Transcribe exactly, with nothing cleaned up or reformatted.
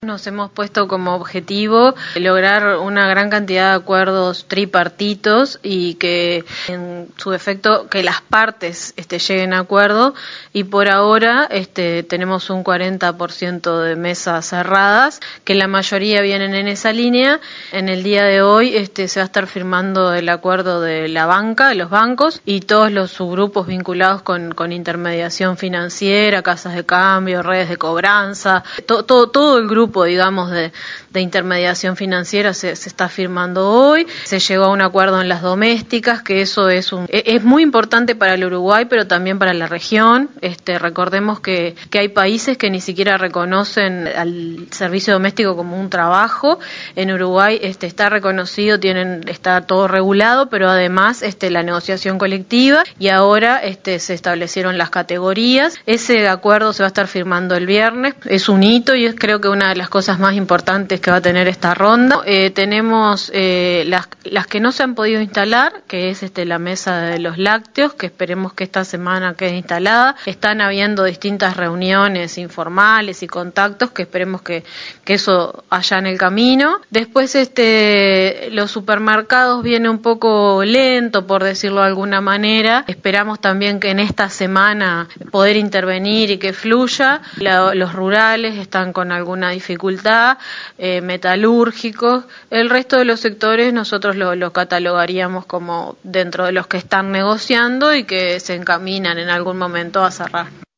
Nos hemos puesto como objetivo lograr una gran cantidad de acuerdos tripartitos y que en su efecto que las partes este, lleguen a acuerdo, y por ahora este, tenemos un cuarenta por ciento de mesas cerradas, que la mayoría vienen en esa línea. En el día de hoy este, se va a estar firmando el acuerdo de la banca, de los bancos y todos los subgrupos vinculados con, con intermediación financiera, casas de cambio, redes de cobranza, to, todo, todo el grupo digamos de, de intermediación financiera se, se está firmando hoy. Se llegó a un acuerdo en las domésticas, que eso es un es muy importante para el Uruguay, pero también para la región. Este, recordemos que, que hay países que ni siquiera reconocen al servicio doméstico como un trabajo. En Uruguay este, está reconocido, tienen está todo regulado, pero además este, la negociación colectiva, y ahora este, se establecieron las categorías. Ese acuerdo se va a estar firmando el viernes. Es un hito y es creo que una de las cosas más importantes que va a tener esta ronda. Eh, tenemos eh, las, las que no se han podido instalar, que es este, la mesa de los lácteos, que esperemos que esta semana quede instalada. Están habiendo distintas reuniones informales y contactos, que esperemos que, que eso haya en el camino. Después este, los supermercados viene un poco lento, por decirlo de alguna manera. Esperamos también que en esta semana poder intervenir y que fluya. La, los rurales están con alguna dificultad, eh, metalúrgicos. El resto de los sectores nosotros lo, lo catalogaríamos como dentro de los que están negociando y que se encaminan en algún momento a cerrar.